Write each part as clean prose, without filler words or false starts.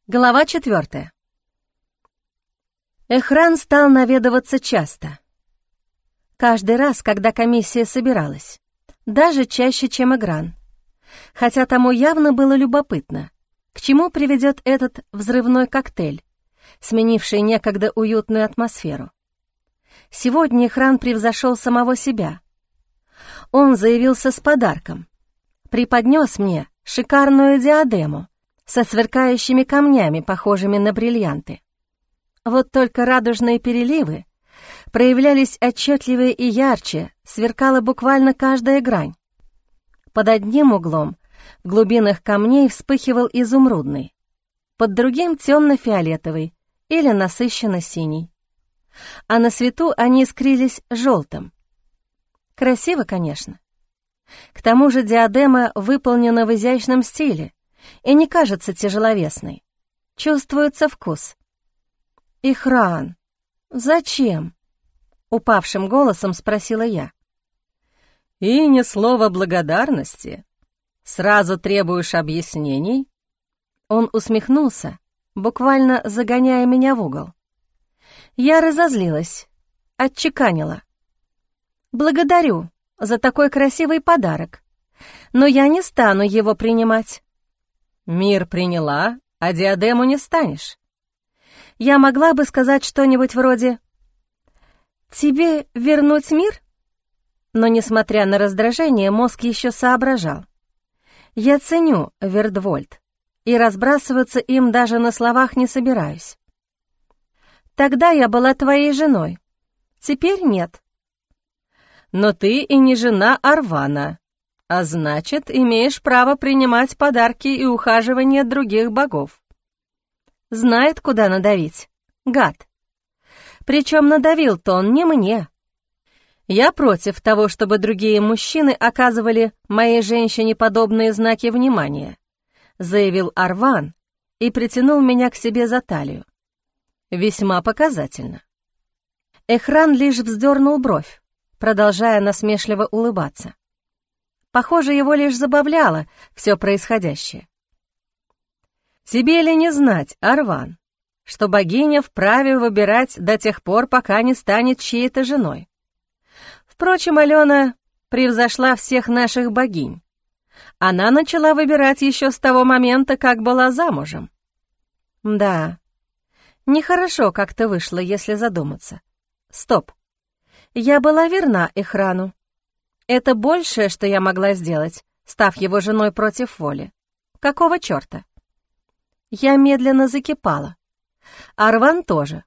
Глава 4. Эхран стал наведываться часто. Каждый раз, когда комиссия собиралась. Даже чаще, чем Игран. Хотя тому явно было любопытно, к чему приведет этот взрывной коктейль, сменивший некогда уютную атмосферу. Сегодня Эхран превзошел самого себя. Он заявился с подарком. Преподнес мне шикарную диадему со сверкающими камнями, похожими на бриллианты. Вот только радужные переливы проявлялись отчетливее и ярче, сверкала буквально каждая грань. Под одним углом в глубинах камней вспыхивал изумрудный, под другим — темно-фиолетовый или насыщенно-синий. А на свету они искрились желтым. Красиво, конечно. К тому же диадема выполнена в изящном стиле и не кажется тяжеловесной. Чувствуется вкус. «Эхран, зачем?» — упавшим голосом спросила я. «И ни слова благодарности? Сразу требуешь объяснений?» Он усмехнулся, буквально загоняя меня в угол. Я разозлилась, отчеканила. «Благодарю за такой красивый подарок, но я не стану его принимать». «Мир приняла, а диадему не станешь». Я могла бы сказать что-нибудь вроде «Тебе вернуть мир?» Но, несмотря на раздражение, мозг еще соображал. Я ценю Вердвольд и разбрасываться им даже на словах не собираюсь. Тогда я была твоей женой, теперь нет. Но ты и не жена Арвана, а значит, имеешь право принимать подарки и ухаживания других богов. Знает, куда надавить, гад. Причем надавил-то он не мне. Я против того, чтобы другие мужчины оказывали моей женщине подобные знаки внимания, заявил Арван и притянул меня к себе за талию. Весьма показательно. Эхран лишь вздернул бровь, продолжая насмешливо улыбаться. Похоже, его лишь забавляло все происходящее. «Тебе ли не знать, Арван, что богиня вправе выбирать до тех пор, пока не станет чьей-то женой? Впрочем, Алена превзошла всех наших богинь. Она начала выбирать еще с того момента, как была замужем». Да, нехорошо как-то вышло, если задуматься. Стоп. Я была верна Эхрану. Это большее, что я могла сделать, став его женой против воли. Какого черта? Я медленно закипала. Арван тоже.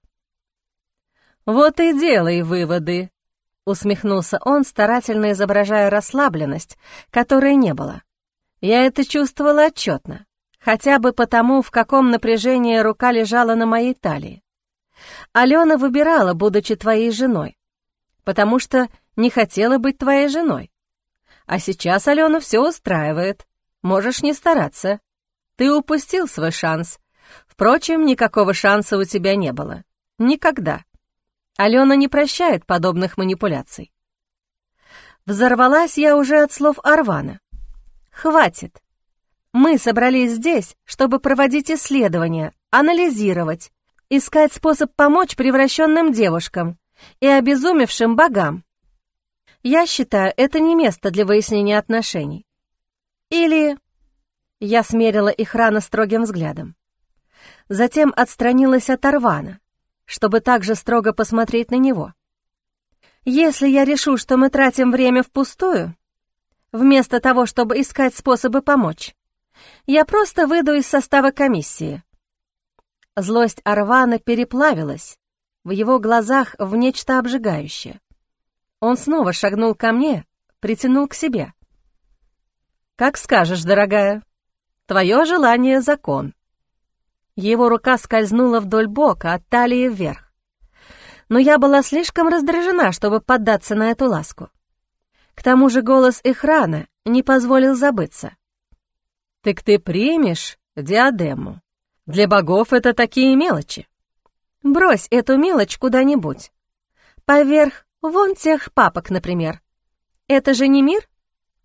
«Вот и делай выводы», — усмехнулся он, старательно изображая расслабленность, которой не было. Я это чувствовала отчетно, хотя бы потому, в каком напряжении рука лежала на моей талии. Алена выбирала, будучи твоей женой, потому что не хотела быть твоей женой. А сейчас Алену все устраивает. Можешь не стараться. Ты упустил свой шанс. Впрочем, никакого шанса у тебя не было. Никогда. Алена не прощает подобных манипуляций. Взорвалась я уже от слов Арвана. Хватит. Мы собрались здесь, чтобы проводить исследования, анализировать, искать способ помочь превращенным девушкам и обезумевшим богам. Я считаю, это не место для выяснения отношений. Или... Я смерила Эхрана строгим взглядом. Затем отстранилась от Арвана, чтобы также строго посмотреть на него. Если я решу, что мы тратим время впустую, вместо того, чтобы искать способы помочь, я просто выйду из состава комиссии. Злость Арвана переплавилась в его глазах в нечто обжигающее. Он снова шагнул ко мне, притянул к себе. «Как скажешь, дорогая. Твое желание — закон». Его рука скользнула вдоль бока, от талии вверх. Но я была слишком раздражена, чтобы поддаться на эту ласку. К тому же голос Эхрана не позволил забыться. «Так ты примешь диадему? Для богов это такие мелочи». «Брось эту мелочь куда-нибудь. Поверх вон тех папок, например. Это же не мир?»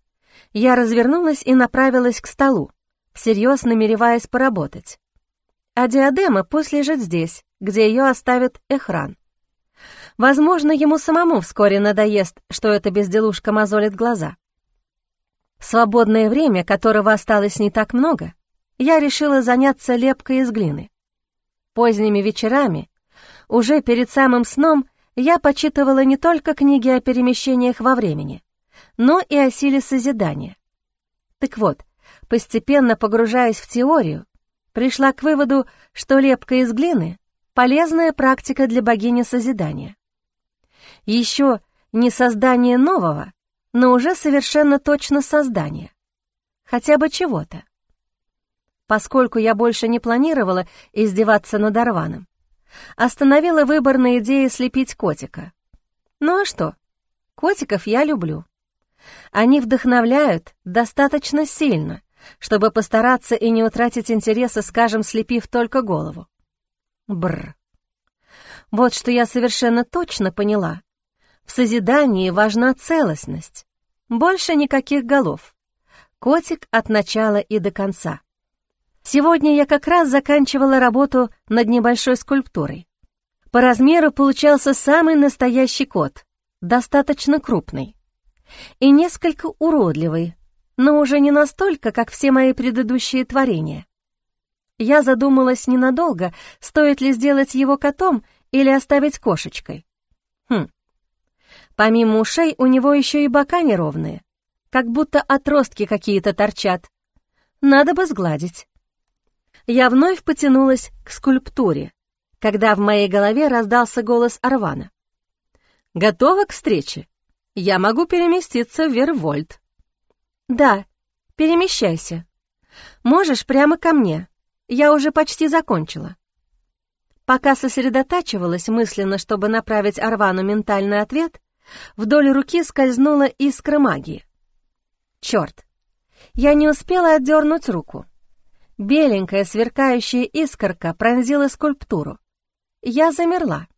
Я развернулась и направилась к столу, всерьез намереваясь поработать. а диадема пусть лежит здесь, где ее оставит Эхран. Возможно, ему самому вскоре надоест, что эта безделушка мозолит глаза. В свободное время, которого осталось не так много, я решила заняться лепкой из глины. Поздними вечерами, уже перед самым сном, я почитывала не только книги о перемещениях во времени, но и о силе созидания. Так вот, постепенно погружаясь в теорию, пришла к выводу, что лепка из глины — полезная практика для богини созидания. Еще не создание нового, но уже совершенно точно создание. Хотя бы чего-то. Поскольку я больше не планировала издеваться над Арваном, остановила выбор на идее слепить котика. Ну а что? Котиков я люблю. Они вдохновляют достаточно сильно, чтобы постараться и не утратить интереса, скажем, слепив только голову. Бррр. Вот что я совершенно точно поняла. В созидании важна целостность. Больше никаких голов. Котик от начала и до конца. Сегодня я как раз заканчивала работу над небольшой скульптурой. По размеру получался самый настоящий кот, достаточно крупный. И несколько уродливый, но уже не настолько, как все мои предыдущие творения. Я задумалась ненадолго, стоит ли сделать его котом или оставить кошечкой. Помимо ушей у него еще и бока неровные, как будто отростки какие-то торчат. Надо бы сгладить. Я вновь потянулась к скульптуре, когда в моей голове раздался голос Арвана. «Готова к встрече? Я могу переместиться в Вервольт». «Да, перемещайся. Можешь прямо ко мне. Я уже почти закончила». Пока сосредотачивалась мысленно, чтобы направить Арвану ментальный ответ, вдоль руки скользнула искра магии. Черт, я не успела отдернуть руку. Беленькая сверкающая искорка пронзила скульптуру. Я замерла.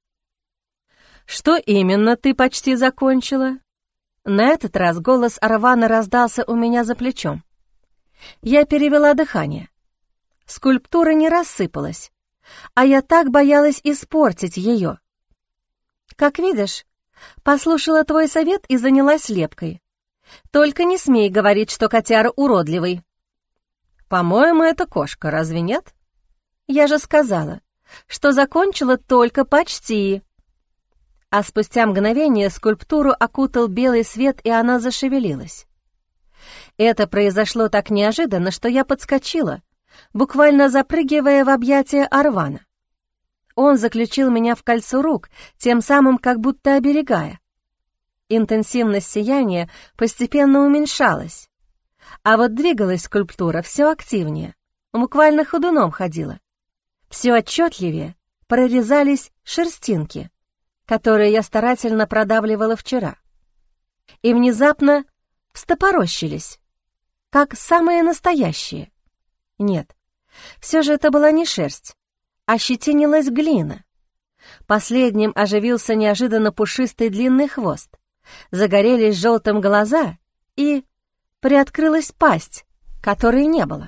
«Что именно ты почти закончила?» На этот раз голос Арвана раздался у меня за плечом. Я перевела дыхание. Скульптура не рассыпалась, а я так боялась испортить ее. «Как видишь, послушала твой совет и занялась лепкой. Только не смей говорить, что котяра уродливый». «По-моему, это кошка, разве нет?» «Я же сказала, что закончила только почти». А спустя мгновение скульптуру окутал белый свет, и она зашевелилась. Это произошло так неожиданно, что я подскочила, буквально запрыгивая в объятия Арвана. Он заключил меня в кольцо рук, тем самым как будто оберегая. Интенсивность сияния постепенно уменьшалась, а вот двигалась скульптура все активнее, буквально ходуном ходила. Все отчетливее прорезались шерстинки, которые я старательно продавливала вчера, и внезапно встопорощились, как самые настоящие. Нет, все же это была не шерсть, а щетинилась глина. Последним оживился неожиданно пушистый длинный хвост, загорелись желтым глаза и приоткрылась пасть, которой не было.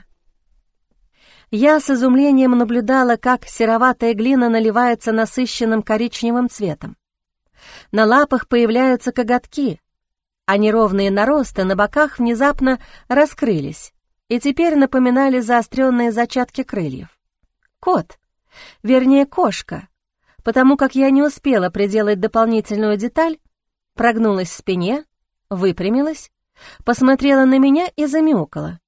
Я с изумлением наблюдала, как сероватая глина наливается насыщенным коричневым цветом. На лапах появляются коготки, а неровные наросты на боках внезапно раскрылись и теперь напоминали заостренные зачатки крыльев. Кот, вернее кошка, потому как я не успела приделать дополнительную деталь, прогнулась в спине, выпрямилась, посмотрела на меня и замяукала.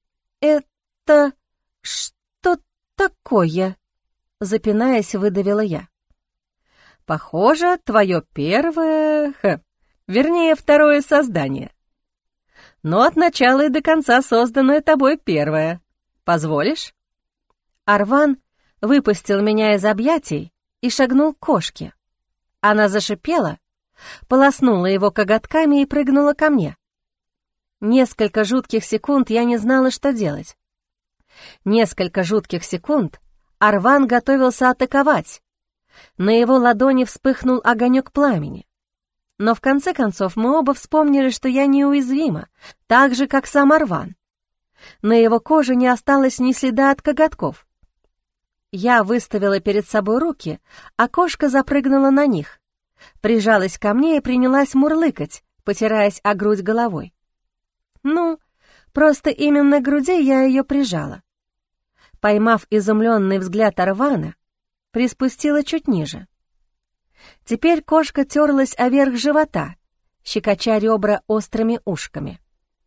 «Это что такое?» — запинаясь, выдавила я. «Похоже, твое первое, вернее, второе создание. Но от начала и до конца созданное тобой первое. Позволишь?» Арван выпустил меня из объятий и шагнул к кошке. Она зашипела, полоснула его коготками и прыгнула ко мне. Несколько жутких секунд я не знала, что делать. Несколько жутких секунд Арван готовился атаковать. На его ладони вспыхнул огонек пламени. Но в конце концов мы оба вспомнили, что я неуязвима, так же, как сам Арван. На его коже не осталось ни следа от коготков. Я выставила перед собой руки, а кошка запрыгнула на них, прижалась ко мне и принялась мурлыкать, потираясь о грудь головой. Ну, просто именно к груди я ее прижала. Поймав изумленный взгляд Арвана, приспустила чуть ниже. Теперь кошка терлась о верх живота, щекоча ребра острыми ушками.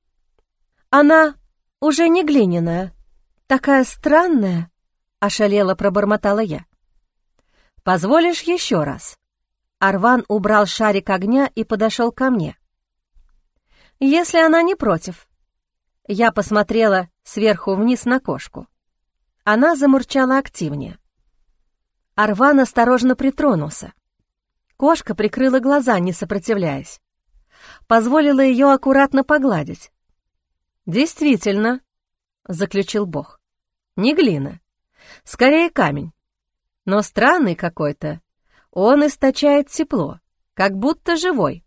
«Она уже не глиняная, такая странная», — ошалело пробормотала я. «Позволишь еще раз?» Арван убрал шарик огня и подошел ко мне. «Если она не против». Я посмотрела сверху вниз на кошку. Она замурчала активнее. Арван осторожно притронулся. Кошка прикрыла глаза, не сопротивляясь. Позволила ее аккуратно погладить. «Действительно», — заключил Бог, — «не глина, скорее камень. Но странный какой-то, он источает тепло, как будто живой».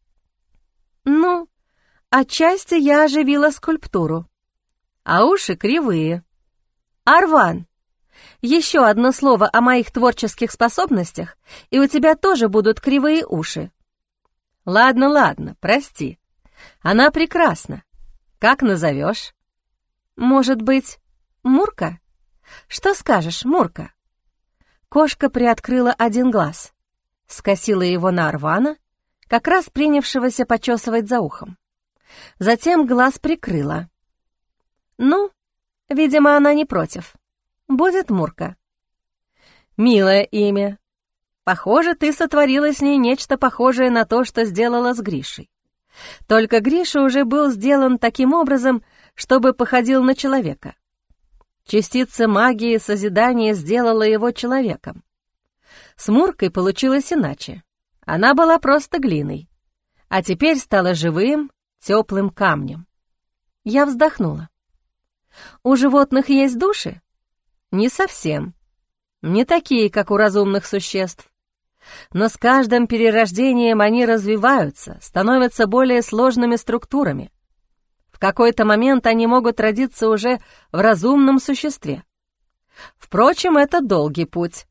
«Ну, отчасти я оживила скульптуру, а уши кривые. Арван, еще одно слово о моих творческих способностях, и у тебя тоже будут кривые уши». «Ладно, прости. Она прекрасна. Как назовешь?» «Может быть, Мурка? Что скажешь, Мурка?» Кошка приоткрыла один глаз, скосила его на Арвана, как раз принявшегося почесывать за ухом. Затем глаз прикрыла. «Ну, видимо, она не против. Будет Мурка». «Милое имя. Похоже, ты сотворила с ней нечто похожее на то, что сделала с Гришей. Только Гриша уже был сделан таким образом, чтобы походил на человека. Частица магии созидания сделала его человеком. С Муркой получилось иначе. Она была просто глиной, а теперь стала живым, теплым камнем». Я вздохнула. «У животных есть души?» «Не совсем. Не такие, как у разумных существ. Но с каждым перерождением они развиваются, становятся более сложными структурами. В какой-то момент они могут родиться уже в разумном существе. Впрочем, это долгий путь.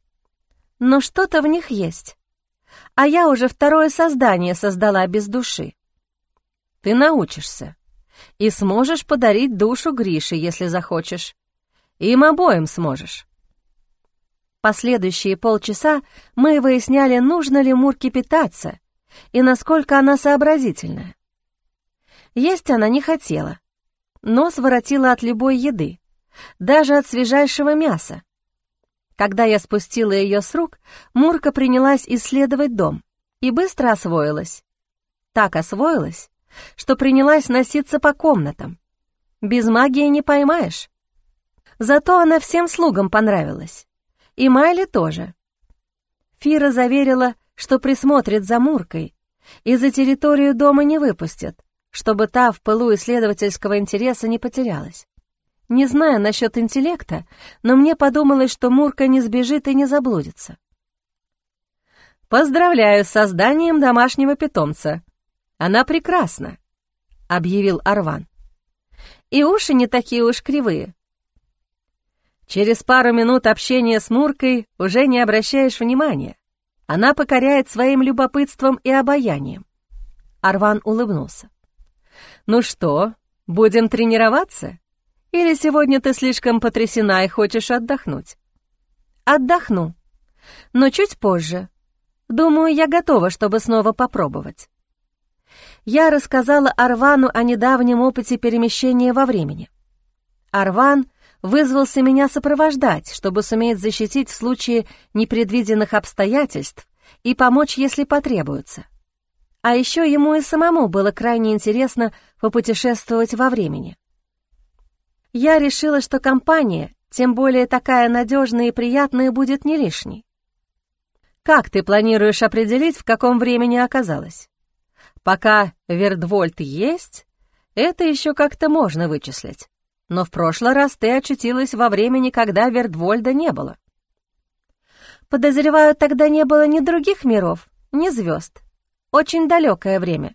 Но что-то в них есть. А я уже второе создание создала без души. Ты научишься и сможешь подарить душу Грише, если захочешь. Им обоим сможешь». Последующие полчаса мы выясняли, нужно ли Мурке питаться и насколько она сообразительная. Есть она не хотела, нос воротила от любой еды, даже от свежайшего мяса. Когда я спустила ее с рук, Мурка принялась исследовать дом и быстро освоилась. Так освоилась, что принялась носиться по комнатам. Без магии не поймаешь. Зато она всем слугам понравилась. И Майли тоже. Фира заверила, что присмотрит за Муркой и за территорию дома не выпустит, чтобы та в пылу исследовательского интереса не потерялась. Не знаю насчет интеллекта, но мне подумалось, что Мурка не сбежит и не заблудится. «Поздравляю с созданием домашнего питомца. Она прекрасна», — объявил Арван. «И уши не такие уж кривые. Через пару минут общения с Муркой уже не обращаешь внимания. Она покоряет своим любопытством и обаянием». Арван улыбнулся. «Ну что, будем тренироваться? Или сегодня ты слишком потрясена и хочешь отдохнуть?» «Отдохну, но чуть позже. Думаю, я готова, чтобы снова попробовать». Я рассказала Арвану о недавнем опыте перемещения во времени. Арван вызвался меня сопровождать, чтобы суметь защитить в случае непредвиденных обстоятельств и помочь, если потребуется. А еще ему и самому было крайне интересно попутешествовать во времени. Я решила, что компания, тем более такая надежная и приятная, будет не лишней. «Как ты планируешь определить, в каком времени оказалась? Пока Вердвольт есть, это еще как-то можно вычислить. Но в прошлый раз ты очутилась во времени, когда Вердвольда не было». «Подозреваю, тогда не было ни других миров, ни звезд. Очень далекое время».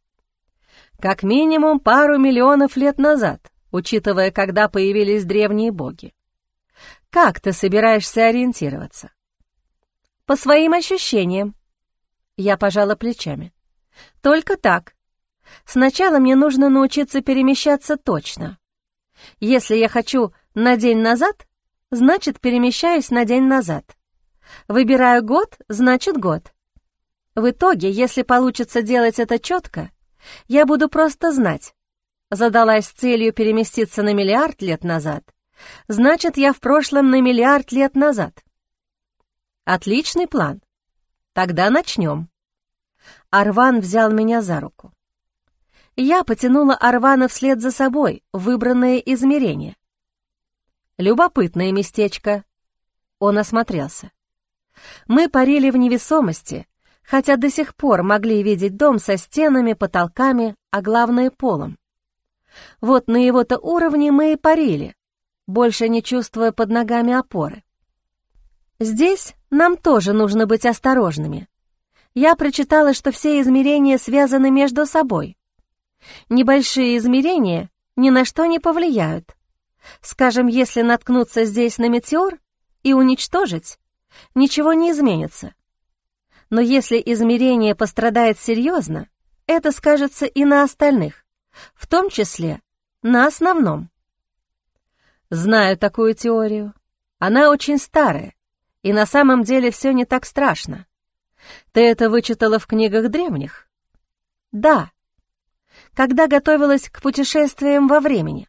«Как минимум пару миллионов лет назад, учитывая, когда появились древние боги. Как ты собираешься ориентироваться? По своим ощущениям. Я пожала плечами. Только так. Сначала мне нужно научиться перемещаться точно. Если я хочу на день назад, значит, перемещаюсь на день назад. Выбираю год, значит, год. В итоге, если получится делать это четко, я буду просто знать. Задалась целью переместиться на миллиард лет назад, значит, я в прошлом на миллиард лет назад. Отличный план. Тогда начнем. Арван взял меня за руку. Я потянула Арвана вслед за собой в выбранное измерение. Любопытное местечко. Он осмотрелся. Мы парили в невесомости, хотя до сих пор могли видеть дом со стенами, потолками, а главное — полом. Вот на его-то уровне мы и парили, больше не чувствуя под ногами опоры. Здесь нам тоже нужно быть осторожными. Я прочитала, что все измерения связаны между собой. Небольшие измерения ни на что не повлияют. Скажем, если наткнуться здесь на метеор и уничтожить, ничего не изменится. Но если измерение пострадает серьезно, это скажется и на остальных, в том числе на основном. Знаю такую теорию. Она очень старая, и на самом деле все не так страшно. Ты это вычитала в книгах древних? Да. Когда готовилась к путешествиям во времени.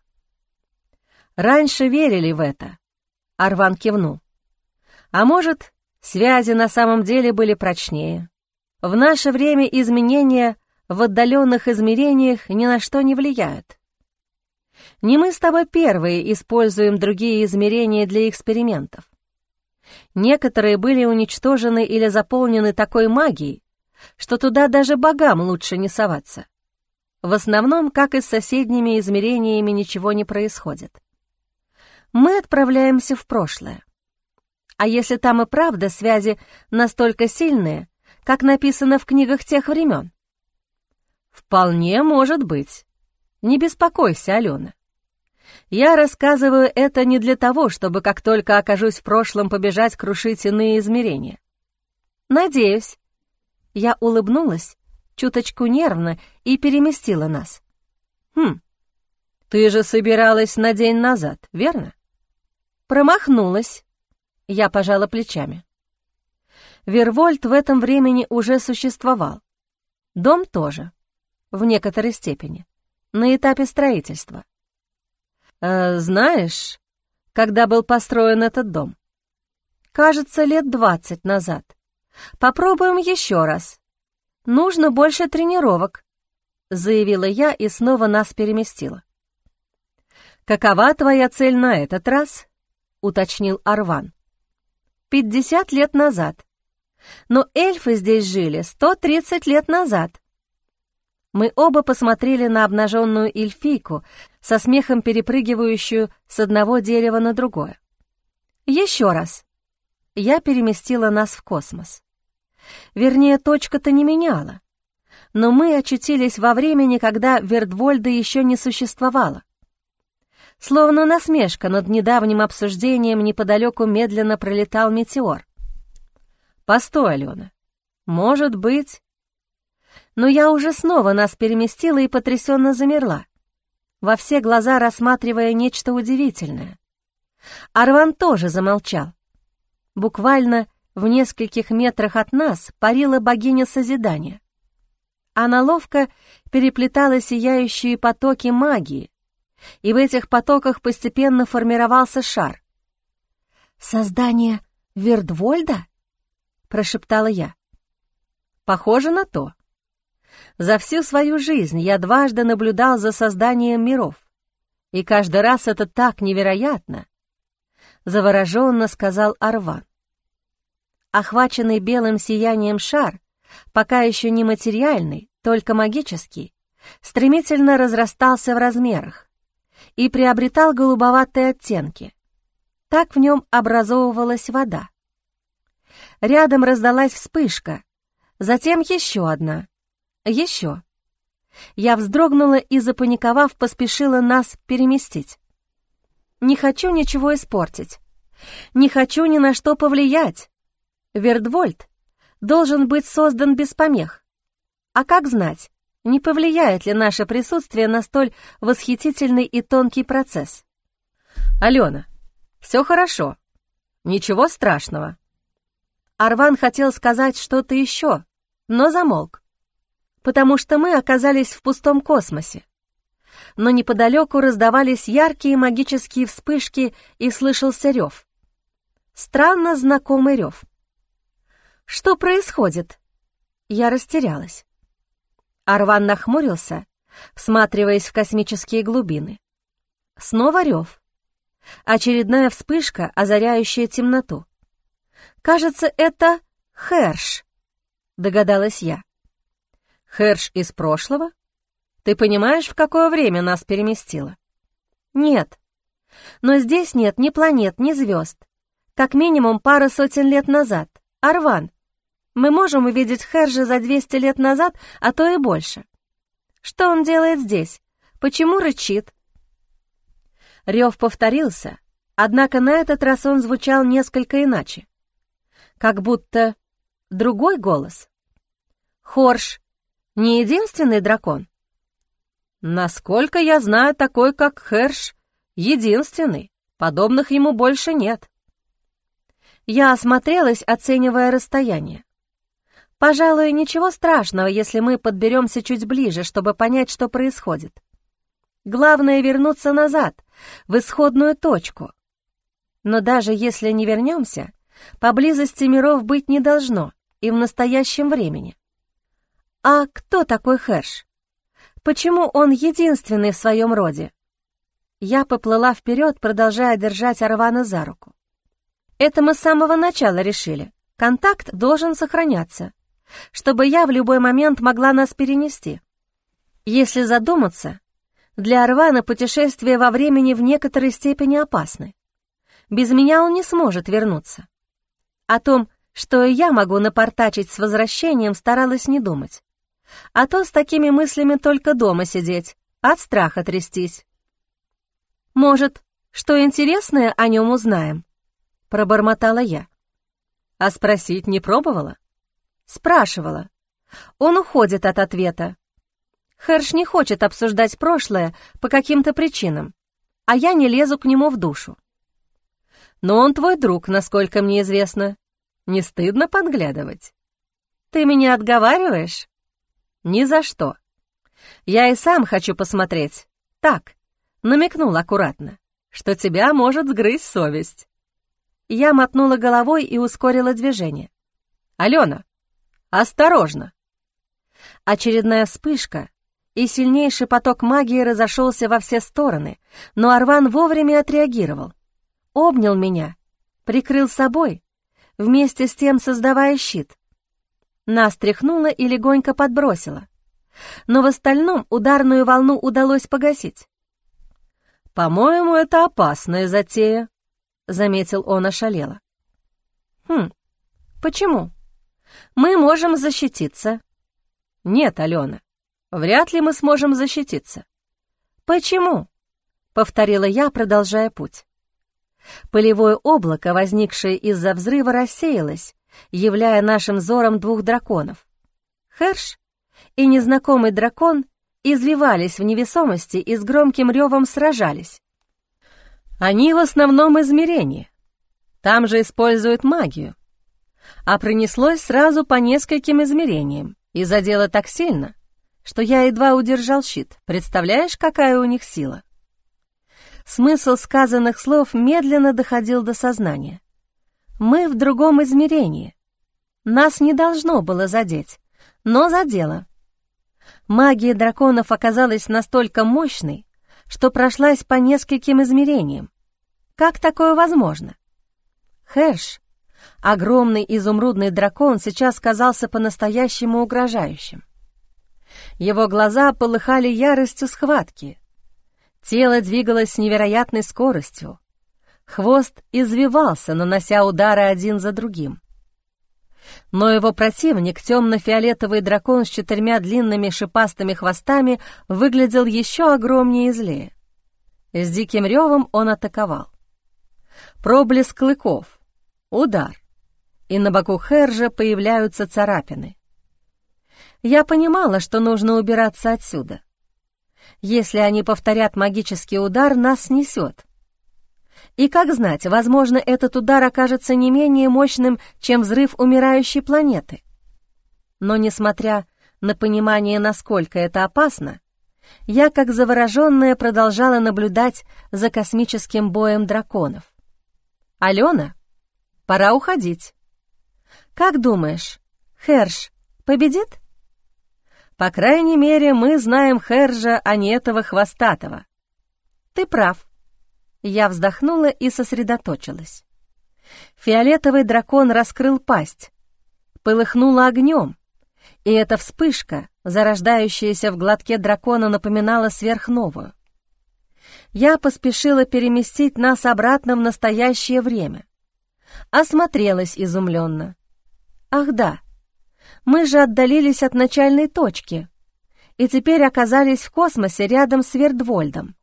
Раньше верили в это. Арван кивнул. А может, связи на самом деле были прочнее. В наше время изменения в отдаленных измерениях ни на что не влияют. Не мы с тобой первые используем другие измерения для экспериментов. Некоторые были уничтожены или заполнены такой магией, что туда даже богам лучше не соваться. В основном, как и с соседними измерениями, ничего не происходит. Мы отправляемся в прошлое. А если там и правда связи настолько сильные, как написано в книгах тех времен? Вполне может быть. Не беспокойся, Алена. Я рассказываю это не для того, чтобы как только окажусь в прошлом побежать крушить иные измерения. Надеюсь. Я улыбнулась, чуточку нервно, и переместила нас. Ты же собиралась на день назад, верно? Промахнулась. Я пожала плечами. Вервольт в этом времени уже существовал. Дом тоже, в некоторой степени, на этапе строительства. Знаешь, когда был построен этот дом? Кажется, лет 20 назад. Попробуем еще раз. Нужно больше тренировок, заявила я и снова нас переместила. Какова твоя цель на этот раз? Уточнил Арван. 50 лет назад. Но эльфы здесь жили 130 лет назад. Мы оба посмотрели на обнаженную эльфийку, со смехом перепрыгивающую с одного дерева на другое. Еще раз. Я переместила нас в космос. Вернее, точка-то не меняла. Но мы очутились во времени, когда Вердвольда еще не существовало. Словно насмешка над недавним обсуждением неподалеку медленно пролетал метеор. Постой, Алена. Может быть... Но я уже снова нас переместила и потрясенно замерла, во все глаза рассматривая нечто удивительное. Арван тоже замолчал. Буквально в нескольких метрах от нас парила богиня созидания. Она ловко переплетала сияющие потоки магии, и в этих потоках постепенно формировался шар. «Создание Вердвольда?» — прошептала я. «Похоже на то. За всю свою жизнь я дважды наблюдал за созданием миров, и каждый раз это так невероятно», — завороженно сказал Арван. Охваченный белым сиянием шар, пока еще не материальный, только магический, стремительно разрастался в размерах и приобретал голубоватые оттенки. Так в нем образовывалась вода. Рядом раздалась вспышка, затем еще одна, еще. Я вздрогнула и, запаниковав, поспешила нас переместить. Не хочу ничего испортить, Не хочу ни на что повлиять. Вердвольт должен быть создан без помех. А как знать, не повлияет ли наше присутствие на столь восхитительный и тонкий процесс? Алена, все хорошо. Ничего страшного. Арван хотел сказать что-то еще, но замолк, потому что мы оказались в пустом космосе. Но неподалеку раздавались яркие магические вспышки и слышался рев. Странно знакомый рев. Что происходит? Я растерялась. Арван нахмурился, всматриваясь в космические глубины. Снова рев. Очередная вспышка, озаряющая темноту. «Кажется, это Херш», — догадалась я. «Херш из прошлого? Ты понимаешь, в какое время нас переместило?» «Нет. Но здесь нет ни планет, ни звезд. Как минимум пара сотен лет назад. Арван, мы можем увидеть Хержа за 200 лет назад, а то и больше. Что он делает здесь? Почему рычит?» Рев повторился, однако на этот раз он звучал несколько иначе. Как будто другой голос. Хорш не единственный дракон? Насколько я знаю, такой, как Херш, единственный. Подобных ему больше нет. Я осмотрелась, оценивая расстояние. Пожалуй, ничего страшного, если мы подберемся чуть ближе, чтобы понять, что происходит. Главное — вернуться назад, в исходную точку. Но даже если не вернемся, поблизости миров быть не должно и в настоящем времени. А кто такой Херш? Почему он единственный в своем роде? Я поплыла вперед, продолжая держать Арвана за руку. Это мы с самого начала решили. Контакт должен сохраняться, чтобы я в любой момент могла нас перенести. Если задуматься, для Арвана путешествия во времени в некоторой степени опасны. Без меня он не сможет вернуться. О том, что и я могу напортачить с возвращением, старалась не думать. А то с такими мыслями только дома сидеть, от страха трястись. «Может, что интересное о нем узнаем?» — пробормотала я. «А спросить не пробовала?» «Спрашивала. Он уходит от ответа. Херш не хочет обсуждать прошлое по каким-то причинам, а я не лезу к нему в душу». «Но он твой друг, насколько мне известно. Не стыдно подглядывать?» «Ты меня отговариваешь?» «Ни за что. Я и сам хочу посмотреть. Так, намекнул аккуратно, что тебя может сгрызть совесть». Я мотнула головой и ускорила движение. «Алена, осторожно!» Очередная вспышка, и сильнейший поток магии разошелся во все стороны, но Арван вовремя отреагировал. Обнял меня, прикрыл собой, вместе с тем создавая щит. Нас тряхнуло и легонько подбросило, но в остальном ударную волну удалось погасить. «По-моему, это опасная затея», — заметил он ошалело. Почему? Мы можем защититься». «Нет, Алена, вряд ли мы сможем защититься». «Почему?» — повторила я, продолжая путь. Пылевое облако, возникшее из-за взрыва, рассеялось, являя нашим взором двух драконов. Херш и незнакомый дракон извивались в невесомости и с громким ревом сражались. «Они в основном измерения. Там же используют магию. А пронеслось сразу по нескольким измерениям и задело так сильно, что я едва удержал щит. Представляешь, какая у них сила?» Смысл сказанных слов медленно доходил до сознания. Мы в другом измерении. Нас не должно было задеть, но задело. Магия драконов оказалась настолько мощной, что прошлась по нескольким измерениям. Как такое возможно? Херш, огромный изумрудный дракон, сейчас казался по-настоящему угрожающим. Его глаза полыхали яростью схватки. Тело двигалось с невероятной скоростью. Хвост извивался, нанося удары один за другим. Но его противник, темно-фиолетовый дракон с 4 длинными шипастыми хвостами, выглядел еще огромнее и злее. С диким ревом он атаковал. Проблеск клыков, удар, и на боку Хержа появляются царапины. Я понимала, что нужно убираться отсюда. Если они повторят магический удар, нас снесет. И как знать, возможно, этот удар окажется не менее мощным, чем взрыв умирающей планеты. Но, несмотря на понимание, насколько это опасно, я, как завороженная, продолжала наблюдать за космическим боем драконов. «Алена, пора уходить. Как думаешь, Херш победит?» «По крайней мере, мы знаем Хержа, а не этого хвостатого». «Ты прав». Я вздохнула и сосредоточилась. Фиолетовый дракон раскрыл пасть, полыхнула огнем, и эта вспышка, зарождающаяся в глотке дракона, напоминала сверхновую. Я поспешила переместить нас обратно в настоящее время. Осмотрелась изумленно. Ах да, мы же отдалились от начальной точки и теперь оказались в космосе рядом с Вердвольдом.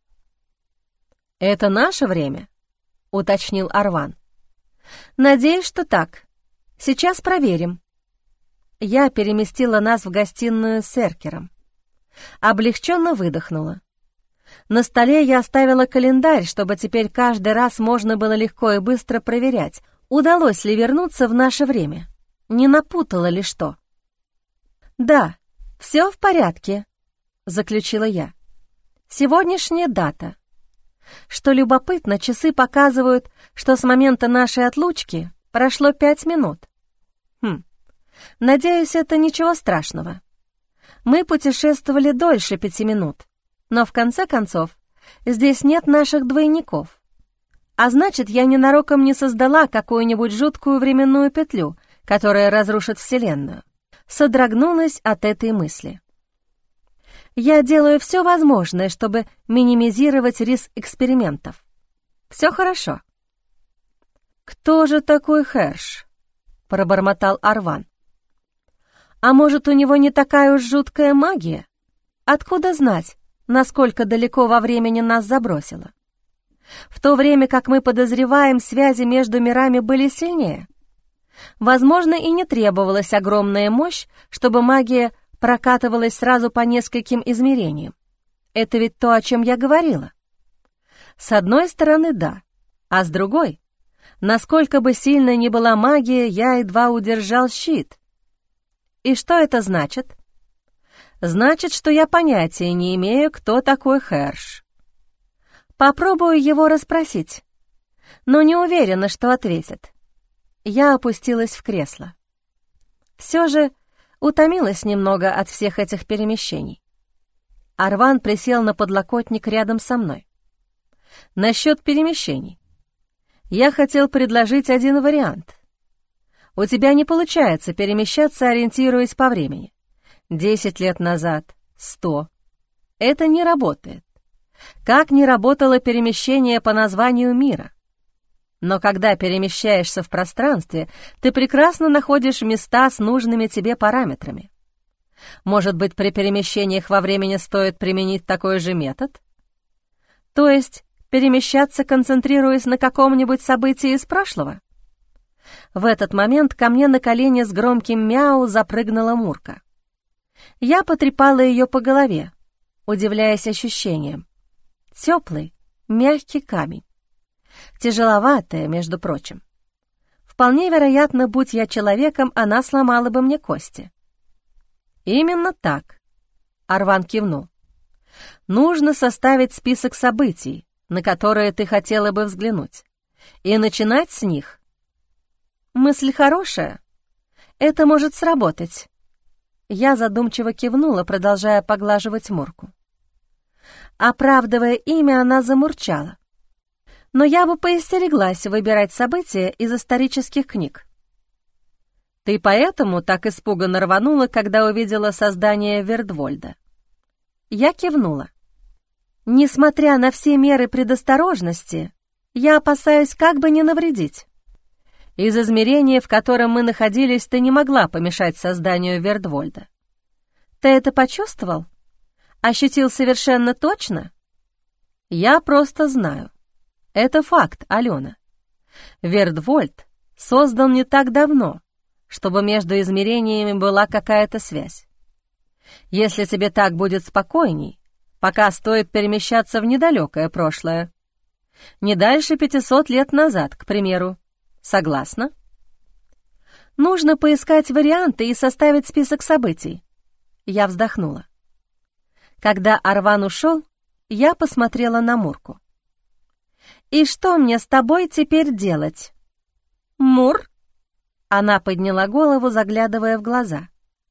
«Это наше время?» — уточнил Арван. «Надеюсь, что так. Сейчас проверим». Я переместила нас в гостиную с эркером. Облегченно выдохнула. На столе я оставила календарь, чтобы теперь каждый раз можно было легко и быстро проверять, удалось ли вернуться в наше время, не напутала ли что. «Да, все в порядке», — заключила я. «Сегодняшняя дата. Что любопытно, часы показывают, что с момента нашей отлучки прошло 5 минут. Надеюсь, это ничего страшного. Мы путешествовали дольше 5 минут, но в конце концов здесь нет наших двойников. А значит, я ненароком не создала какую-нибудь жуткую временную петлю, которая разрушит Вселенную». Содрогнулась от этой мысли. Я делаю все возможное, чтобы минимизировать риск экспериментов. Все хорошо. «Кто же такой Херш?» — пробормотал Арван. «А может, у него не такая уж жуткая магия? Откуда знать, насколько далеко во времени нас забросило? В то время как мы подозреваем, связи между мирами были сильнее. Возможно, и не требовалась огромная мощь, чтобы магия прокатывалась сразу по нескольким измерениям. Это ведь то, о чем я говорила. С одной стороны, да, а с другой, насколько бы сильной ни была магия, я едва удержал щит. И что это значит? Значит, что я понятия не имею, кто такой Херш. Попробую его расспросить, но не уверена, что ответит. Я опустилась в кресло. Все же утомилась немного от всех этих перемещений. Арван присел на подлокотник рядом со мной. Насчет перемещений. Я хотел предложить один вариант. У тебя не получается перемещаться, ориентируясь по времени. 10 лет назад, 100. Это не работает. Как не работало перемещение по названию мира. Но когда перемещаешься в пространстве, ты прекрасно находишь места с нужными тебе параметрами. Может быть, при перемещениях во времени стоит применить такой же метод? То есть перемещаться, концентрируясь на каком-нибудь событии из прошлого? В этот момент ко мне на колени с громким мяу запрыгнула Мурка. Я потрепала ее по голове, удивляясь ощущениям. Теплый, мягкий камень. Тяжеловатая, между прочим. Вполне вероятно, будь я человеком, она сломала бы мне кости. «Именно так», — Арван кивнул. «Нужно составить список событий, на которые ты хотела бы взглянуть, и начинать с них». «Мысль хорошая. Это может сработать». Я задумчиво кивнула, продолжая поглаживать Мурку. Оправдывая имя, она замурчала. Но я бы поостереглась выбирать события из исторических книг. «Ты поэтому так испуганно рванула, когда увидела создание Вердвольда?» Я кивнула. «Несмотря на все меры предосторожности, я опасаюсь как бы не навредить. Из измерения, в котором мы находились, ты не могла помешать созданию Вердвольда. Ты это почувствовал? Ощутил совершенно точно?» «Я просто знаю. Это факт, Алена. Вердвольд создан не так давно, чтобы между измерениями была какая-то связь. Если тебе так будет спокойней, пока стоит перемещаться в недалекое прошлое. Не дальше 500 лет назад, к примеру. Согласна? Нужно поискать варианты и составить список событий. Я вздохнула. Когда Арван ушел, я посмотрела на Мурку. «И что мне с тобой теперь делать?» «Мур?» Она подняла голову, заглядывая в глаза.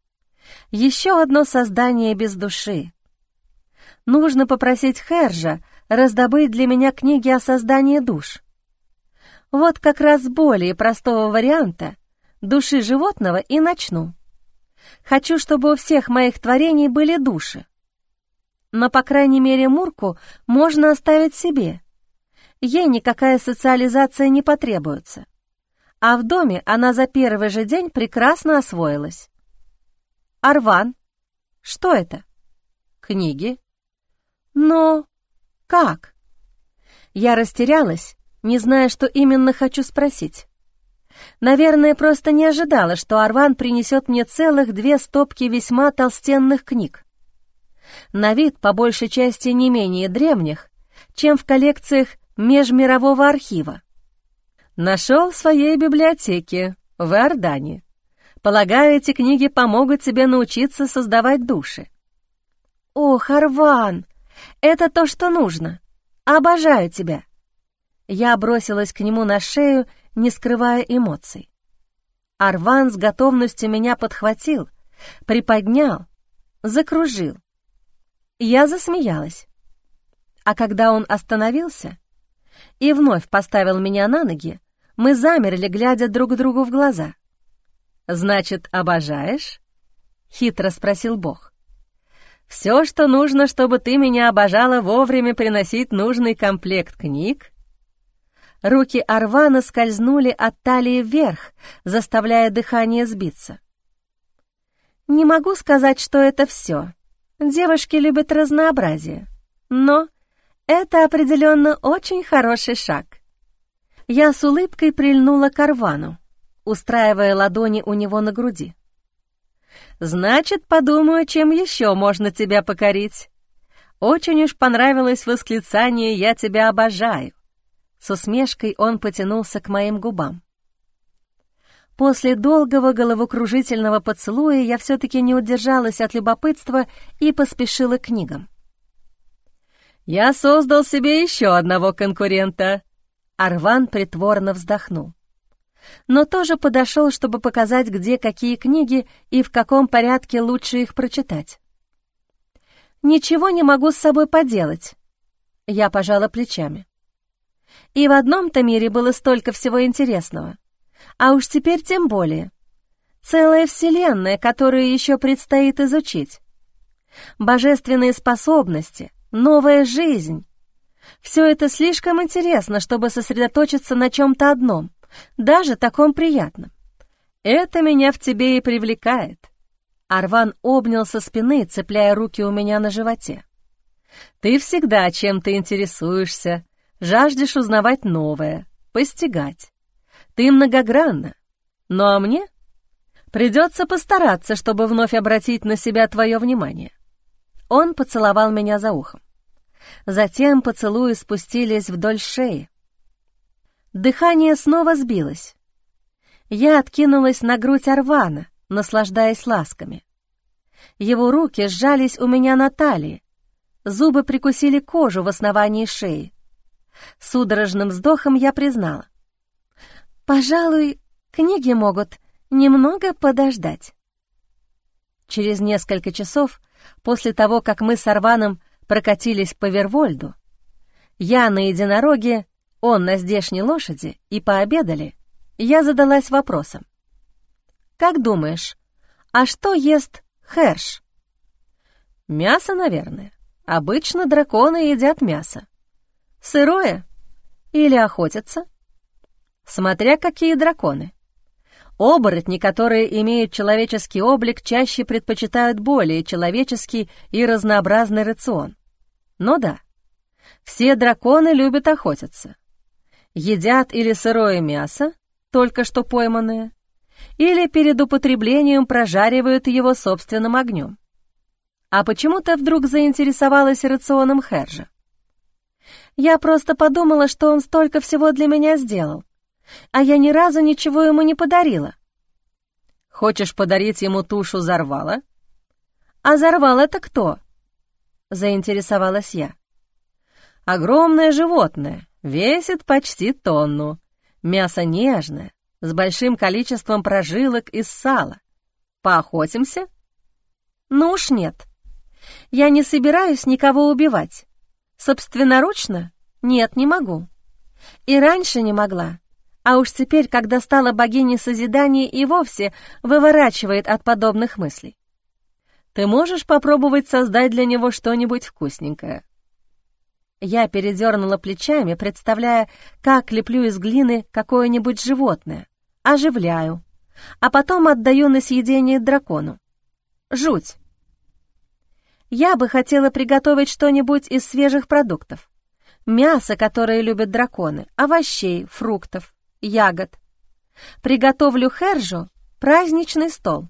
«Еще одно создание без души. Нужно попросить Хержа раздобыть для меня книги о создании душ. Вот как раз с более простого варианта души животного и начну. Хочу, чтобы у всех моих творений были души. Но, по крайней мере, Мурку можно оставить себе. Ей никакая социализация не потребуется. А в доме она за первый же день прекрасно освоилась. Арван, что это? Книги. Но как? Я растерялась, не зная, что именно хочу спросить. Наверное, просто не ожидала, что Арван принесет мне целых 2 стопки весьма толстенных книг. На вид, по большей части, не менее древних, чем в коллекциях Межмирового архива. Нашел в своей библиотеке в Иордании. Полагаю, эти книги помогут тебе научиться создавать души. Ох, Арван, это то, что нужно. Обожаю тебя. Я бросилась к нему на шею, не скрывая эмоций. Арван с готовностью меня подхватил, приподнял, закружил. Я засмеялась. А когда он остановился и вновь поставил меня на ноги, мы замерли, глядя друг другу в глаза. «Значит, обожаешь?» — хитро спросил Бог. «Все, что нужно, чтобы ты меня обожала, вовремя приносить нужный комплект книг?» Руки Арвана скользнули от талии вверх, заставляя дыхание сбиться. «Не могу сказать, что это все. Девушки любят разнообразие. Но это определенно очень хороший шаг». Я с улыбкой прильнула к Арвану, устраивая ладони у него на груди. «Значит, подумаю, чем еще можно тебя покорить. Очень уж понравилось восклицание «Я тебя обожаю». С усмешкой он потянулся к моим губам. После долгого головокружительного поцелуя я все-таки не удержалась от любопытства и поспешила к книгам. «Я создал себе еще одного конкурента», — Арван притворно вздохнул. Но тоже подошел, чтобы показать, где какие книги и в каком порядке лучше их прочитать. «Ничего не могу с собой поделать», — я пожала плечами. И в одном-то мире было столько всего интересного, а уж теперь тем более. Целая вселенная, которую еще предстоит изучить. Божественные способности, новая жизнь. Все это слишком интересно, чтобы сосредоточиться на чем-то одном, даже таком приятном. Это меня в тебе и привлекает. Арван обнял со спины, цепляя руки у меня на животе. Ты всегда чем-то интересуешься, жаждешь узнавать новое, постигать. Ты многогранна. Ну а мне придется постараться, чтобы вновь обратить на себя твое внимание. Он поцеловал меня за ухом. Затем поцелуи спустились вдоль шеи. Дыхание снова сбилось. Я откинулась на грудь Арвана, наслаждаясь ласками. Его руки сжались у меня на талии, зубы прикусили кожу в основании шеи. Судорожным вздохом я признала: «Пожалуй, книги могут немного подождать». Через несколько часов, после того, как мы с Арваном прокатились по Вервольду, я на единороге, он на здешней лошади, и пообедали, я задалась вопросом: «Как думаешь, а что ест Херш?» «Мясо, наверное. Обычно драконы едят мясо. Сырое или охотятся? Смотря какие драконы. Оборотни, которые имеют человеческий облик, чаще предпочитают более человеческий и разнообразный рацион. Но да, все драконы любят охотиться. Едят или сырое мясо, только что пойманное, или перед употреблением прожаривают его собственным огнем. А почему ты вдруг заинтересовалась рационом Хержа? Я просто подумала, что он столько всего для меня сделал, а я ни разу ничего ему не подарила. Хочешь подарить ему тушу Зарвала? А Зарвал — это кто? Заинтересовалась я. Огромное животное, весит почти тонну, мясо нежное, с большим количеством прожилок из сала. Поохотимся? Ну уж нет. Я не собираюсь никого убивать. Собственноручно? Нет, не могу. И раньше не могла. А уж теперь, когда стала богиней созидания, и вовсе выворачивает от подобных мыслей. Ты можешь попробовать создать для него что-нибудь вкусненькое? Я передернула плечами, представляя, как леплю из глины какое-нибудь животное, оживляю, а потом отдаю на съедение дракону. Жуть. Я бы хотела приготовить что-нибудь из свежих продуктов. Мясо, которое любят драконы, овощей, фруктов, ягод. Приготовлю Хержу праздничный стол.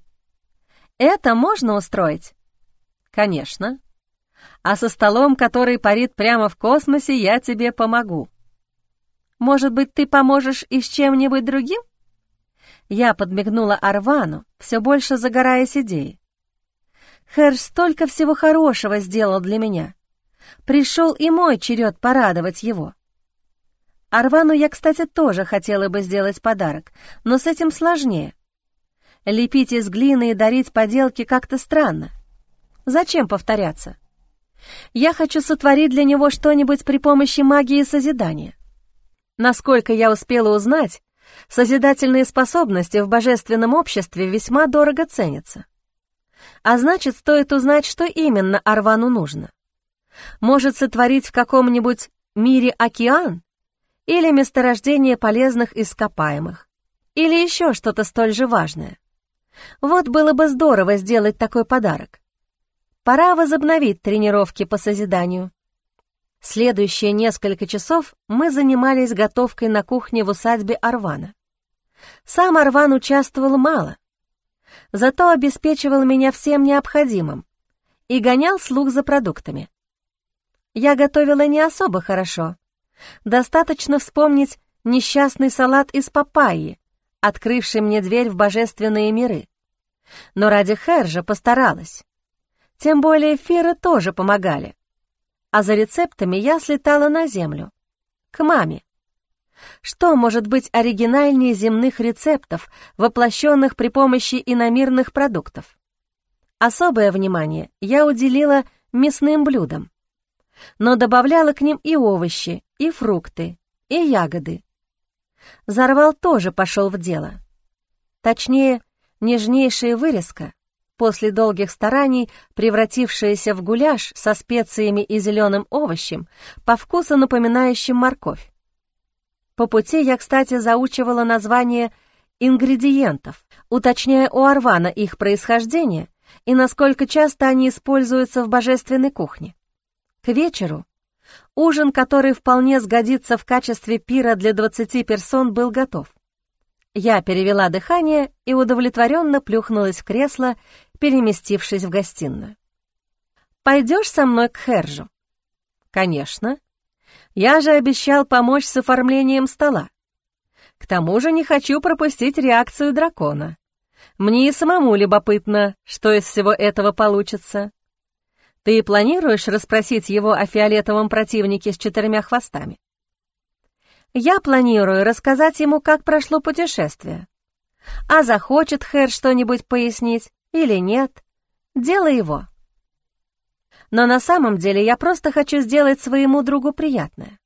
Это можно устроить? Конечно. А со столом, который парит прямо в космосе, я тебе помогу. Может быть, ты поможешь и с чем-нибудь другим? Я подмигнула Арвану, все больше загораясь идеей. Херж столько всего хорошего сделал для меня. Пришел и мой черед порадовать его. Арвану я, кстати, тоже хотела бы сделать подарок, но с этим сложнее. Лепить из глины и дарить поделки как-то странно. Зачем повторяться? Я хочу сотворить для него что-нибудь при помощи магии созидания. Насколько я успела узнать, созидательные способности в божественном обществе весьма дорого ценятся. А значит, стоит узнать, что именно Арвану нужно. Может сотворить в каком-нибудь мире океан или месторождение полезных ископаемых, или еще что-то столь же важное. Вот было бы здорово сделать такой подарок. Пора возобновить тренировки по созиданию. Следующие несколько часов мы занимались готовкой на кухне в усадьбе Арвана. Сам Арван участвовал мало, зато обеспечивал меня всем необходимым и гонял слуг за продуктами. Я готовила не особо хорошо. Достаточно вспомнить несчастный салат из папайи, открывший мне дверь в божественные миры. Но ради Хержа постаралась. Тем более Фиры тоже помогали. А за рецептами я слетала на землю, к маме. Что может быть оригинальнее земных рецептов, воплощенных при помощи иномирных продуктов? Особое внимание я уделила мясным блюдам, но добавляла к ним и овощи, и фрукты, и ягоды. Зарвал тоже пошел в дело. Точнее, нежнейшая вырезка, после долгих стараний превратившаяся в гуляш со специями и зеленым овощем, по вкусу напоминающим морковь. По пути я, кстати, заучивала названия ингредиентов, уточняя у Арвана их происхождение и насколько часто они используются в божественной кухне. К вечеру ужин, который вполне сгодится в качестве пира для 20 персон, был готов. Я перевела дыхание и удовлетворенно плюхнулась в кресло, переместившись в гостиную. «Пойдешь со мной к Хержу?» «Конечно. Я же обещал помочь с оформлением стола. К тому же не хочу пропустить реакцию дракона. Мне и самому любопытно, что из всего этого получится. Ты планируешь расспросить его о фиолетовом противнике с 4 хвостами?» «Я планирую рассказать ему, как прошло путешествие. А захочет Херж что-нибудь пояснить или нет, дело его. Но на самом деле я просто хочу сделать своему другу приятное».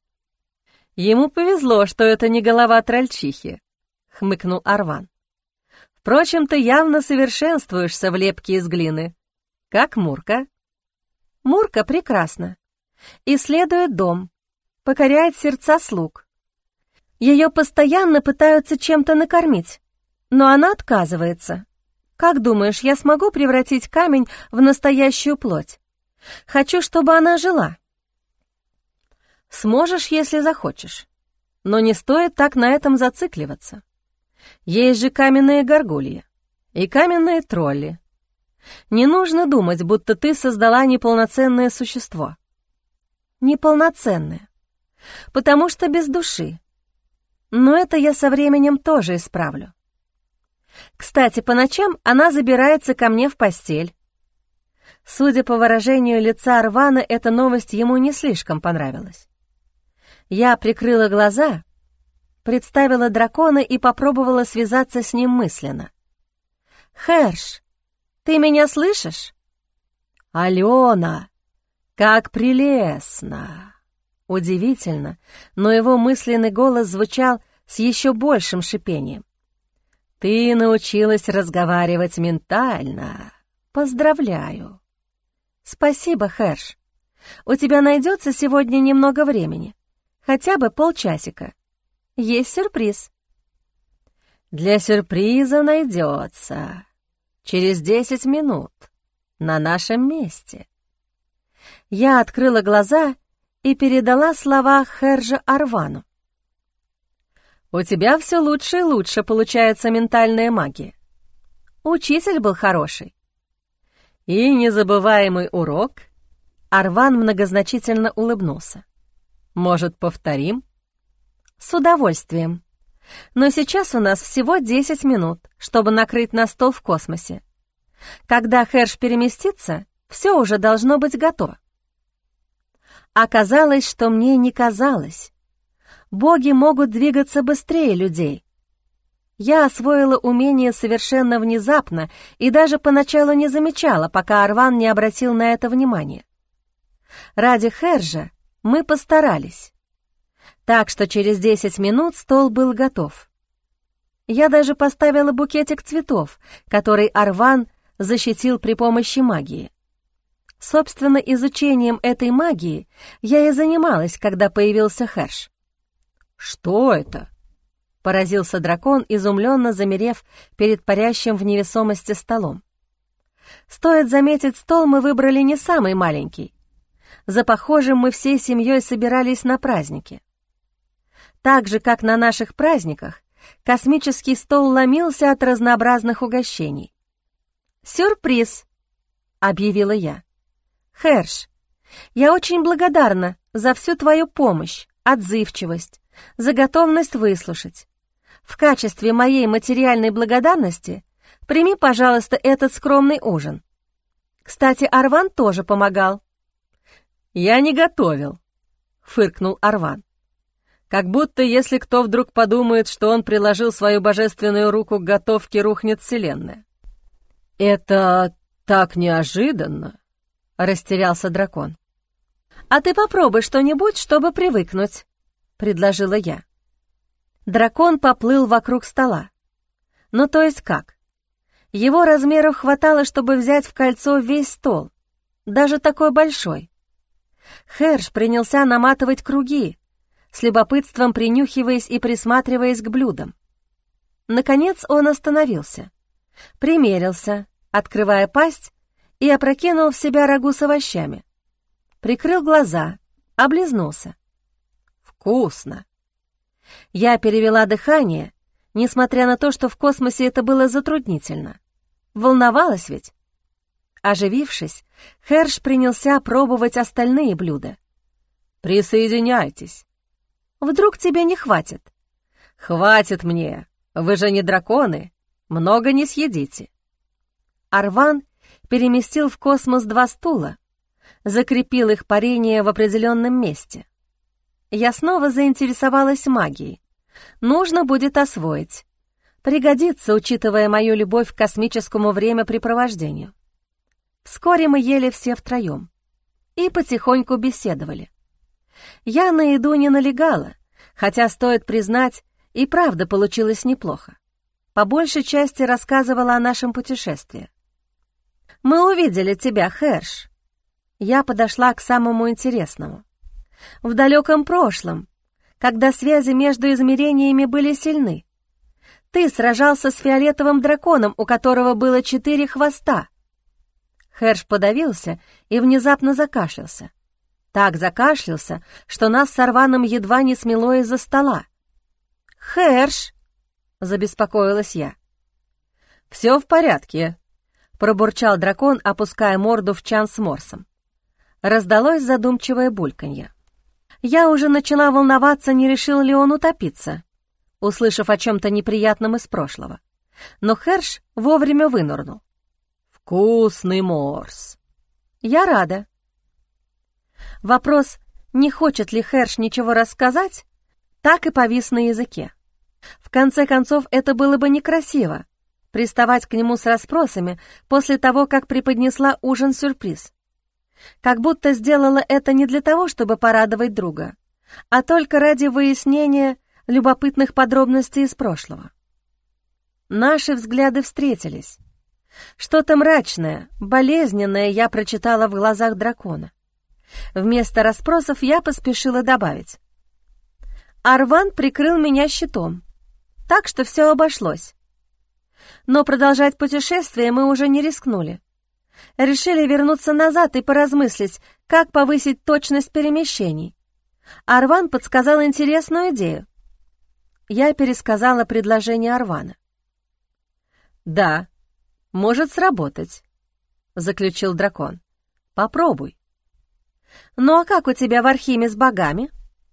«Ему повезло, что это не голова трольчихи», — хмыкнул Арван. «Впрочем, ты явно совершенствуешься в лепке из глины. Как Мурка?» «Мурка прекрасна. Исследует дом, покоряет сердца слуг. Ее постоянно пытаются чем-то накормить, но она отказывается. Как думаешь, я смогу превратить камень в настоящую плоть? Хочу, чтобы она жила». «Сможешь, если захочешь. Но не стоит так на этом зацикливаться. Есть же каменные горгульи и каменные тролли. Не нужно думать, будто ты создала неполноценное существо. Неполноценное, потому что без души. Но это я со временем тоже исправлю. Кстати, по ночам она забирается ко мне в постель. Судя по выражению лица Арвана, эта новость ему не слишком понравилась. Я прикрыла глаза, представила дракона и попробовала связаться с ним мысленно. «Херш, ты меня слышишь?» «Алена, как прелестно!» Удивительно, но его мысленный голос звучал с еще большим шипением. «Ты научилась разговаривать ментально. Поздравляю!» «Спасибо, Херш. У тебя найдется сегодня немного времени, хотя бы полчасика. Есть сюрприз». «Для сюрприза найдется. Через 10 минут. На нашем месте». Я открыла глаза и передала слова Хержа Арвану. «У тебя все лучше и лучше получается ментальная магия. Учитель был хороший». «И незабываемый урок?» Арван многозначительно улыбнулся. «Может, повторим?» «С удовольствием. Но сейчас у нас всего 10 минут, чтобы накрыть на стол в космосе. Когда Херш переместится, все уже должно быть готово». Оказалось, что мне не казалось. Боги могут двигаться быстрее людей. Я освоила умение совершенно внезапно и даже поначалу не замечала, пока Арван не обратил на это внимания. Ради Хержа мы постарались. Так что через 10 минут стол был готов. Я даже поставила букетик цветов, который Арван защитил при помощи магии. Собственно, изучением этой магии я и занималась, когда появился Херш. «Что это?» — поразился дракон, изумленно замерев перед парящим в невесомости столом. Стоит заметить, стол мы выбрали не самый маленький. За похожим мы всей семьей собирались на праздники. Так же, как на наших праздниках, космический стол ломился от разнообразных угощений. «Сюрприз!» — объявила я. «Херш, я очень благодарна за всю твою помощь, отзывчивость, за готовность выслушать. В качестве моей материальной благодарности прими, пожалуйста, этот скромный ужин. Кстати, Арван тоже помогал». «Я не готовил», — фыркнул Арван. «Как будто, если кто вдруг подумает, что он приложил свою божественную руку к готовке, рухнет вселенная». «Это так неожиданно», — растерялся дракон. «А ты попробуй что-нибудь, чтобы привыкнуть», — предложила я. Дракон поплыл вокруг стола. Ну, то есть как? Его размеров хватало, чтобы взять в кольцо весь стол, даже такой большой. Херш принялся наматывать круги, с любопытством принюхиваясь и присматриваясь к блюдам. Наконец он остановился, примерился, открывая пасть, и опрокинул в себя рагу с овощами. Прикрыл глаза, облизнулся. «Вкусно!» Я перевела дыхание, несмотря на то, что в космосе это было затруднительно. Волновалась ведь. Оживившись, Херш принялся пробовать остальные блюда. «Присоединяйтесь». «Вдруг тебе не хватит?» «Хватит мне, вы же не драконы, много не съедите». Арван переместил в космос 2 стула, закрепил их парение в определенном месте. Я снова заинтересовалась магией. Нужно будет освоить. Пригодится, учитывая мою любовь к космическому времяпрепровождению. Вскоре мы ели все втроем и потихоньку беседовали. Я на еду не налегала, хотя, стоит признать, и правда получилось неплохо. По большей части рассказывала о нашем путешествии. «Мы увидели тебя, Херш». Я подошла к самому интересному. В далеком прошлом, когда связи между измерениями были сильны, ты сражался с фиолетовым драконом, у которого было 4 хвоста. Херш подавился и внезапно закашлялся. Так закашлялся, что нас с Арваном едва не смело из-за стола, «Хэрш!» — забеспокоилась я. «Все в порядке», — пробурчал дракон, опуская морду в чан с морсом. Раздалось задумчивое бульканье. Я уже начала волноваться, не решил ли он утопиться, услышав о чем-то неприятном из прошлого. Но Хэрш вовремя вынырнул. «Вкусный морс!» «Я рада». Вопрос, не хочет ли Хэрш ничего рассказать, так и повис на языке. В конце концов, это было бы некрасиво — приставать к нему с расспросами после того, как преподнесла ужин-сюрприз. Как будто сделала это не для того, чтобы порадовать друга, а только ради выяснения любопытных подробностей из прошлого. Наши взгляды встретились. Что-то мрачное, болезненное я прочитала в глазах дракона. Вместо расспросов я поспешила добавить. Арван прикрыл меня щитом, так что все обошлось. Но продолжать путешествие мы уже не рискнули. Решили вернуться назад и поразмыслить, как повысить точность перемещений. Арван подсказал интересную идею. Я пересказала предложение Арвана. «Да, может сработать», — заключил дракон. «Попробуй». «Ну а как у тебя в Архиме с богами?»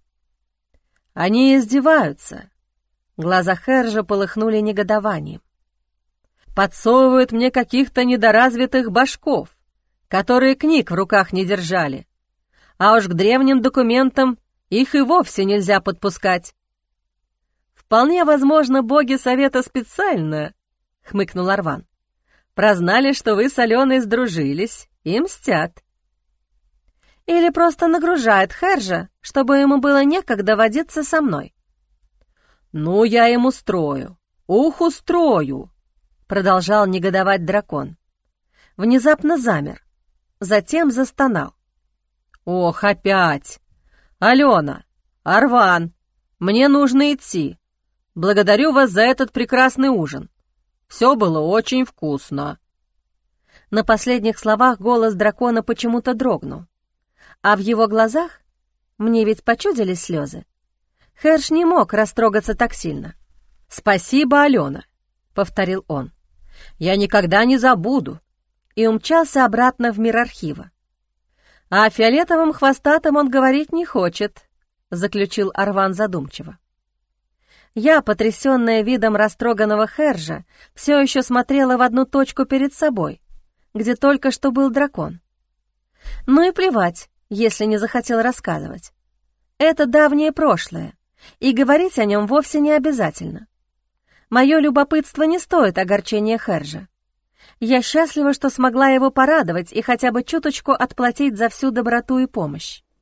«Они издеваются». Глаза Хержа полыхнули негодованием. «Подсовывают мне каких-то недоразвитых башков, которые книг в руках не держали. А уж к древним документам их и вовсе нельзя подпускать». «Вполне возможно, боги совета специально», — хмыкнул Арван. «Прознали, что вы с Аленой сдружились, и мстят». «Или просто нагружает Хержа, чтобы ему было некогда водиться со мной». «Ну, я ему устрою, устрою», — продолжал негодовать дракон. Внезапно замер, затем застонал. «Ох, опять! Алена, Арван, мне нужно идти. Благодарю вас за этот прекрасный ужин. Все было очень вкусно». На последних словах голос дракона почему-то дрогнул, а в его глазах, мне ведь почудились слезы, Хэрш не мог растрогаться так сильно. «Спасибо, Алена», — повторил он. «Я никогда не забуду», и умчался обратно в мир архива. «А о фиолетовом хвостатом он говорить не хочет», — заключил Арван задумчиво. Я, потрясённая видом растроганного Хержа, все еще смотрела в одну точку перед собой, где только что был дракон. Ну и плевать, если не захотел рассказывать. Это давнее прошлое, и говорить о нем вовсе не обязательно. Мое любопытство не стоит огорчения Хержа. Я счастлива, что смогла его порадовать и хотя бы чуточку отплатить за всю доброту и помощь.